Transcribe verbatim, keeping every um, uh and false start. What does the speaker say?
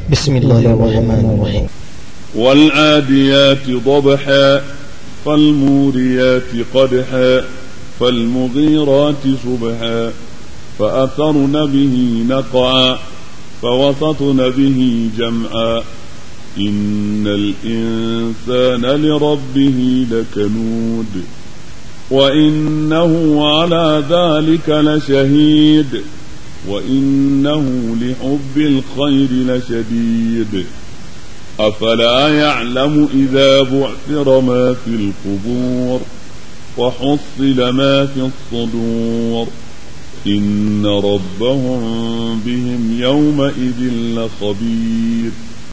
بسم الله الرحمن الرحيم. والعاديات ضبحا فالموريات قدحا فالمغيرات صبحا فأثرن به نقعا فوسطن به جمعا إن الإنسان لربه لكنود وإنه على ذلك لشهيد وإنه لحب الخير لشديد أفلا يعلم إذا بعثر ما في القبور وحصل ما في الصدور إن ربهم بهم يومئذ لخبير.